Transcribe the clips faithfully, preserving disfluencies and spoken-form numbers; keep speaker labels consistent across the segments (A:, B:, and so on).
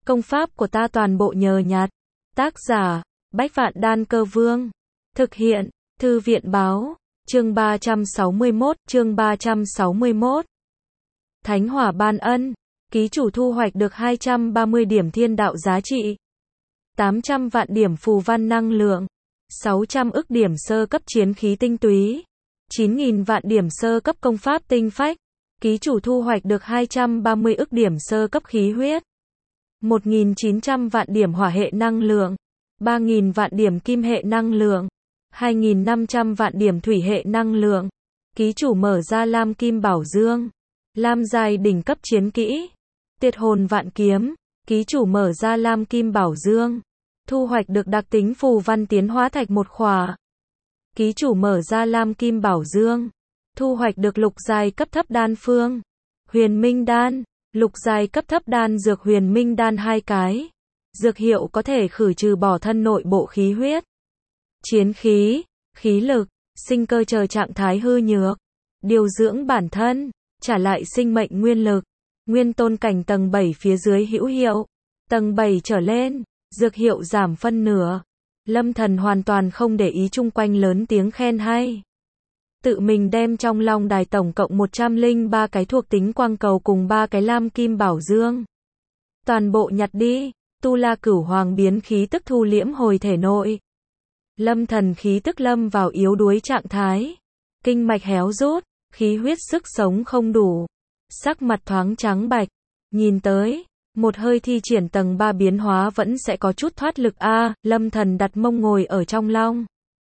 A: Công pháp của ta toàn bộ nhờ nhặt. Tác giả, Bách Vạn Đan Cơ Vương. Thực hiện, Thư viện Báo. Chương ba trăm sáu mươi mốt, chương ba trăm sáu mươi mốt. Thánh Hỏa ban ân, ký chủ thu hoạch được hai trăm ba mươi điểm thiên đạo giá trị, tám trăm vạn điểm phù văn năng lượng, sáu trăm ức điểm sơ cấp chiến khí tinh túy, chín nghìn vạn điểm sơ cấp công pháp tinh phách. Ký chủ thu hoạch được hai trăm ba mươi ức điểm sơ cấp khí huyết, một nghìn chín trăm vạn điểm hỏa hệ năng lượng, ba nghìn vạn điểm kim hệ năng lượng, hai nghìn năm trăm vạn điểm thủy hệ năng lượng. Ký chủ mở ra Lam Kim Bảo Dương, Lam giai đỉnh cấp chiến kỹ, Tiệt hồn vạn kiếm. Ký chủ mở ra Lam Kim Bảo Dương, thu hoạch được đặc tính phù văn tiến hóa thạch một khỏa. Ký chủ mở ra Lam Kim Bảo Dương, thu hoạch được lục giai cấp thấp đan phương, Huyền Minh đan, lục giai cấp thấp đan dược Huyền Minh đan hai cái. Dược hiệu có thể khử trừ bỏ thân nội bộ khí huyết, chiến khí, khí lực, sinh cơ chờ trạng thái hư nhược, điều dưỡng bản thân, trả lại sinh mệnh nguyên lực. Nguyên tôn cảnh tầng bảy phía dưới hữu hiệu, tầng bảy trở lên, dược hiệu giảm phân nửa. Lâm Thần hoàn toàn không để ý chung quanh lớn tiếng khen hay. Tự mình đem trong long đài tổng cộng một trăm lẻ ba cái thuộc tính quang cầu cùng ba cái Lam Kim Bảo Dương. Toàn bộ nhặt đi, Tu La Cửu Hoàng biến khí tức thu liễm hồi thể nội. Lâm Thần khí tức lâm vào yếu đuối trạng thái. Kinh mạch héo rút, khí huyết sức sống không đủ. Sắc mặt thoáng trắng bạch, nhìn tới, một hơi thi triển tầng ba biến hóa vẫn sẽ có chút thoát lực a. À, Lâm Thần đặt mông ngồi ở trong long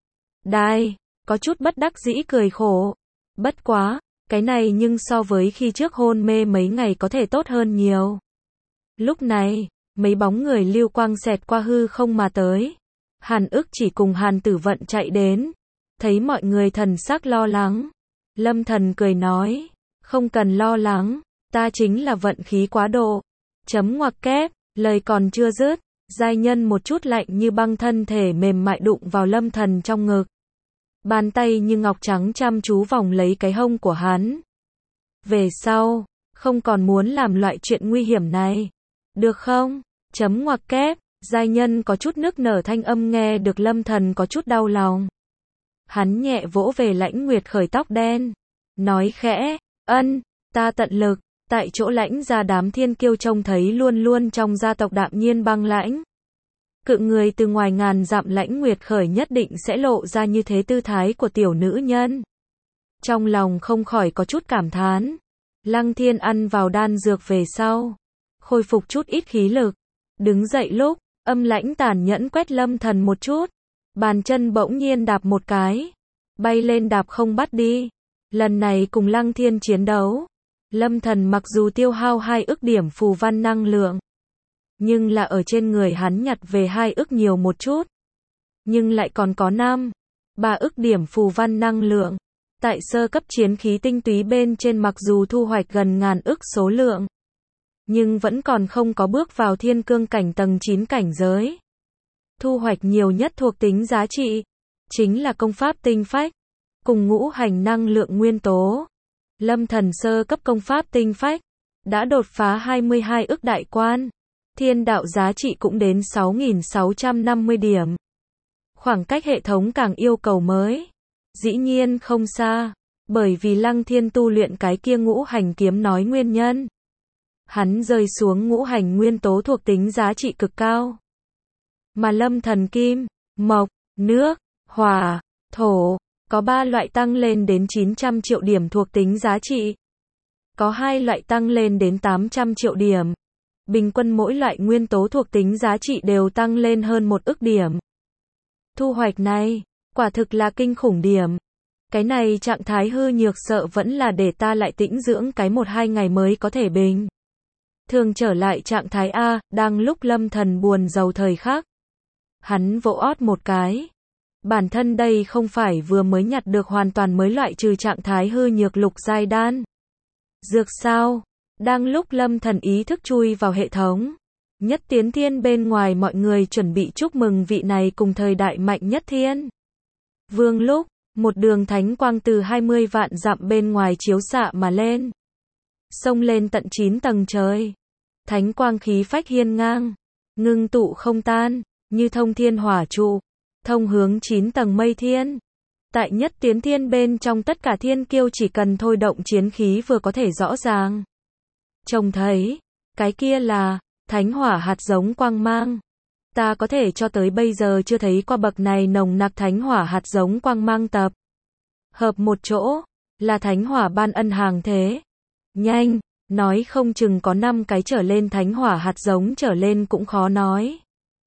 A: đài, có chút bất đắc dĩ cười khổ. Bất quá, cái này nhưng so với khi trước hôn mê mấy ngày có thể tốt hơn nhiều. Lúc này, mấy bóng người lưu quang xẹt qua hư không mà tới. Hàn Ức chỉ cùng Hàn Tử Vận chạy đến, thấy mọi người thần sắc lo lắng. Lâm Thần cười nói, không cần lo lắng, ta chính là vận khí quá độ. Chấm ngoặc kép, lời còn chưa dứt, giai nhân một chút lạnh như băng thân thể mềm mại đụng vào Lâm Thần trong ngực. Bàn tay như ngọc trắng chăm chú vòng lấy cái hông của hắn. Về sau, không còn muốn làm loại chuyện nguy hiểm này. Được không? Chấm ngoặc kép, giai nhân có chút nức nở thanh âm nghe được Lâm Thần có chút đau lòng. Hắn nhẹ vỗ về Lãnh Nguyệt khởi tóc đen, nói khẽ, ân, ta tận lực. Tại chỗ Lãnh gia đám thiên kiêu trông thấy luôn luôn trong gia tộc đạm nhiên băng lãnh. Cự người từ ngoài ngàn dặm Lãnh Nguyệt khởi nhất định sẽ lộ ra như thế tư thái của tiểu nữ nhân. Trong lòng không khỏi có chút cảm thán. Lăng Thiên ăn vào đan dược về sau, khôi phục chút ít khí lực. Đứng dậy lúc, âm lãnh tàn nhẫn quét Lâm Thần một chút. Bàn chân bỗng nhiên đạp một cái, bay lên đạp không bắt đi. Lần này cùng Lăng Thiên chiến đấu, Lâm Thần mặc dù tiêu hao hai ức điểm phù văn năng lượng, nhưng là ở trên người hắn nhặt về hai ức nhiều một chút. Nhưng lại còn có năm, ba ức điểm phù văn năng lượng. Tại sơ cấp chiến khí tinh túy bên trên mặc dù thu hoạch gần ngàn ức số lượng, nhưng vẫn còn không có bước vào thiên cương cảnh tầng chín cảnh giới. Thu hoạch nhiều nhất thuộc tính giá trị, chính là công pháp tinh phách, cùng ngũ hành năng lượng nguyên tố. Lâm Thần sơ cấp công pháp tinh phách, đã đột phá hai mươi hai ức đại quan. Thiên đạo giá trị cũng đến sáu nghìn sáu trăm năm mươi điểm. Khoảng cách hệ thống càng yêu cầu mới, dĩ nhiên không xa, bởi vì Lăng Thiên tu luyện cái kia ngũ hành kiếm nói nguyên nhân. Hắn rơi xuống ngũ hành nguyên tố thuộc tính giá trị cực cao. Mà Lâm Thần kim, mộc, nước, hỏa, thổ, có ba loại tăng lên đến chín trăm triệu điểm thuộc tính giá trị. Có hai loại tăng lên đến tám trăm triệu điểm. Bình quân mỗi loại nguyên tố thuộc tính giá trị đều tăng lên hơn một ức điểm. Thu hoạch này, quả thực là kinh khủng điểm. Cái này trạng thái hư nhược sợ vẫn là để ta lại tĩnh dưỡng cái một hai ngày mới có thể bình thường trở lại trạng thái A. Đang lúc Lâm Thần buồn rầu thời khắc, hắn vỗ ót một cái. Bản thân đây không phải vừa mới nhặt được hoàn toàn mới loại trừ trạng thái hư nhược lục giai đan dược sao? Đang lúc Lâm Thần ý thức chui vào hệ thống nhất tiến thiên bên ngoài, mọi người chuẩn bị chúc mừng vị này cùng thời đại mạnh nhất thiên vương lúc, một đường thánh quang từ hai mươi vạn dặm bên ngoài chiếu xạ mà lên, xông lên tận chín tầng trời. thánh quang khí phách hiên ngang, ngưng tụ không tan, như thông thiên hỏa trụ, thông hướng chín tầng mây thiên. Tại nhất tiến thiên bên trong tất cả thiên kiêu chỉ cần thôi động chiến khí vừa có thể rõ ràng trông thấy, cái kia là thánh hỏa hạt giống quang mang. Ta có thể cho tới bây giờ chưa thấy qua bậc này nồng nặc thánh hỏa hạt giống quang mang tập hợp một chỗ, là thánh hỏa ban ân hàng thế. Nhanh, nói không chừng có năm cái trở lên thánh hỏa hạt giống trở lên cũng khó nói.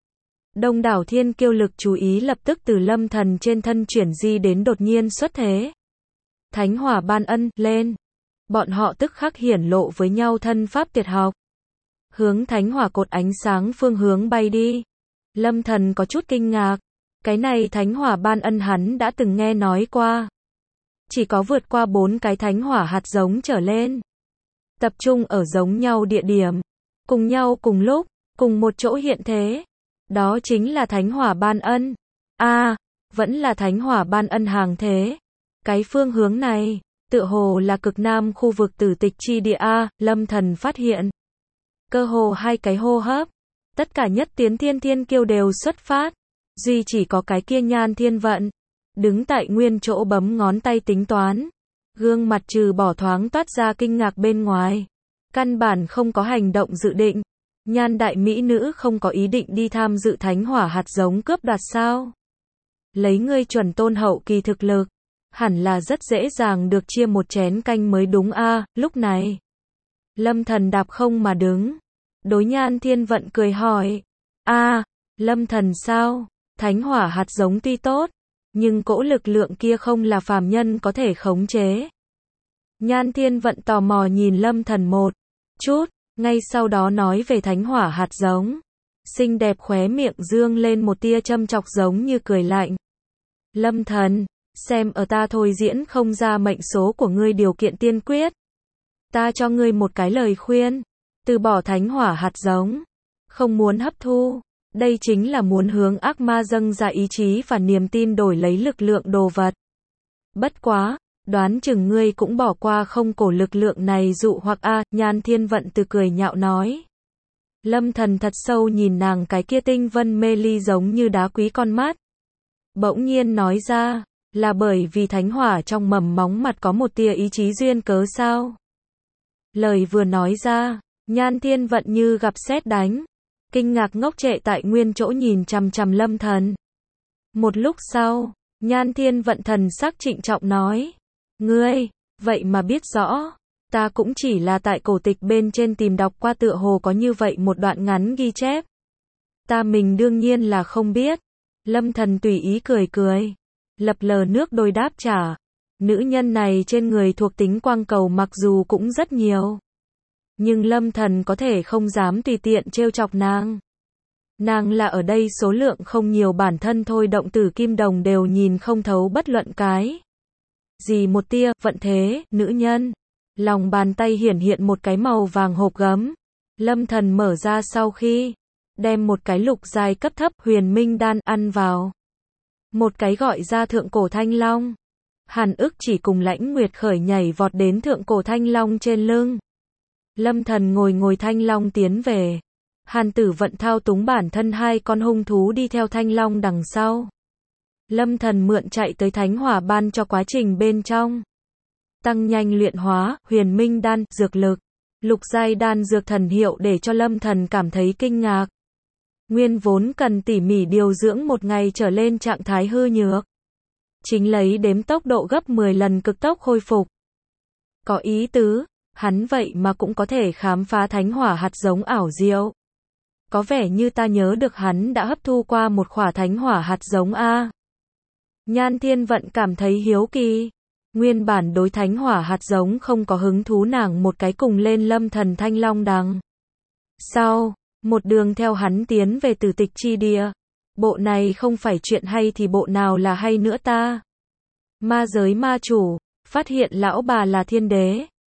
A: Đông đảo thiên kiêu lực chú ý lập tức từ Lâm Thần trên thân chuyển di đến đột nhiên xuất thế. Thánh hỏa ban ân, lên. Bọn họ tức khắc hiển lộ với nhau thân pháp tuyệt học. Hướng thánh hỏa cột ánh sáng phương hướng bay đi. Lâm Thần có chút kinh ngạc. Cái này thánh hỏa ban ân hắn đã từng nghe nói qua. Chỉ có vượt qua bốn cái thánh hỏa hạt giống trở lên. Tập trung ở giống nhau địa điểm. Cùng nhau cùng lúc, cùng một chỗ hiện thế. Đó chính là thánh hỏa ban ân. A, à, vẫn là thánh hỏa ban ân hàng thế. Cái phương hướng này, tựa hồ là cực nam khu vực tử tịch chi địa A, Lâm Thần phát hiện. Cơ hồ hai cái hô hấp, tất cả nhất tiến thiên thiên kiêu đều xuất phát. Duy chỉ có cái kia Nhan Thiên Vận, đứng tại nguyên chỗ bấm ngón tay tính toán. Gương mặt trừ bỏ thoáng toát ra kinh ngạc bên ngoài. Căn bản không có hành động dự định. Nhan đại mỹ nữ không có ý định đi tham dự thánh hỏa hạt giống cướp đoạt sao? Lấy ngươi chuẩn tôn hậu kỳ thực lực, hẳn là rất dễ dàng được chia một chén canh mới đúng a. À, lúc này, Lâm Thần đạp không mà đứng, đối Nhan Thiên Vận cười hỏi, a, à, Lâm Thần sao? Thánh hỏa hạt giống tuy tốt, nhưng cỗ lực lượng kia không là phàm nhân có thể khống chế. Nhan Thiên Vận tò mò nhìn Lâm Thần một chút. Ngay sau đó nói về thánh hỏa hạt giống. Xinh đẹp khóe miệng dương lên một tia châm chọc giống như cười lạnh. Lâm Thần, xem ở ta thôi diễn không ra mệnh số của ngươi điều kiện tiên quyết. Ta cho ngươi một cái lời khuyên. Từ bỏ thánh hỏa hạt giống. Không muốn hấp thu. Đây chính là muốn hướng ác ma dâng ra ý chí và niềm tin đổi lấy lực lượng đồ vật. Bất quá. Đoán chừng ngươi cũng bỏ qua không cổ lực lượng này dụ hoặc a. À, Nhan Thiên Vận từ cười nhạo nói. Lâm Thần thật sâu nhìn nàng cái kia tinh vân mê ly giống như đá quý con mắt. Bỗng nhiên nói ra, là bởi vì thánh hỏa trong mầm móng mặt có một tia ý chí duyên cớ sao? Lời vừa nói ra, Nhan Thiên Vận như gặp sét đánh. Kinh ngạc ngốc trệ tại nguyên chỗ nhìn chằm chằm Lâm Thần. Một lúc sau, Nhan Thiên Vận thần sắc trịnh trọng nói. Ngươi, vậy mà biết rõ, ta cũng chỉ là tại cổ tịch bên trên tìm đọc qua tựa hồ có như vậy một đoạn ngắn ghi chép. Ta mình đương nhiên là không biết. Lâm Thần tùy ý cười cười, lập lờ nước đôi đáp trả. Nữ nhân này trên người thuộc tính quang cầu mặc dù cũng rất nhiều. Nhưng Lâm Thần có thể không dám tùy tiện trêu chọc nàng. Nàng là ở đây số lượng không nhiều bản thân thôi động tử kim đồng đều nhìn không thấu bất luận cái. Gì một tia, vận thế, nữ nhân. Lòng bàn tay hiển hiện một cái màu vàng hộp gấm. Lâm Thần mở ra sau khi, đem một cái lục giai cấp thấp huyền minh đan ăn vào. Một cái gọi ra thượng cổ thanh long. Hàn ức chỉ cùng Lãnh Nguyệt khởi nhảy vọt đến thượng cổ thanh long trên lưng. Lâm Thần ngồi ngồi thanh long tiến về. Hàn Tử Vận thao túng bản thân hai con hung thú đi theo thanh long đằng sau. Lâm Thần mượn chạy tới thánh hỏa ban cho quá trình bên trong. Tăng nhanh luyện hóa, huyền minh đan, dược lực. Lục giai đan dược thần hiệu để cho Lâm Thần cảm thấy kinh ngạc. Nguyên vốn cần tỉ mỉ điều dưỡng một ngày trở lên trạng thái hư nhược. Chính lấy đếm tốc độ gấp mười lần cực tốc khôi phục. Có ý tứ, hắn vậy mà cũng có thể khám phá thánh hỏa hạt giống ảo diệu. Có vẻ như ta nhớ được hắn đã hấp thu qua một khỏa thánh hỏa hạt giống a. Nhan Thiên Vận cảm thấy hiếu kỳ. Nguyên bản đối thánh hỏa hạt giống không có hứng thú nàng một cái cùng lên Lâm Thần thanh long đằng. Sau, một đường theo hắn tiến về tử tịch chi địa. Bộ này không phải chuyện hay thì bộ nào là hay nữa ta. Ma giới ma chủ, phát hiện lão bà là thiên đế.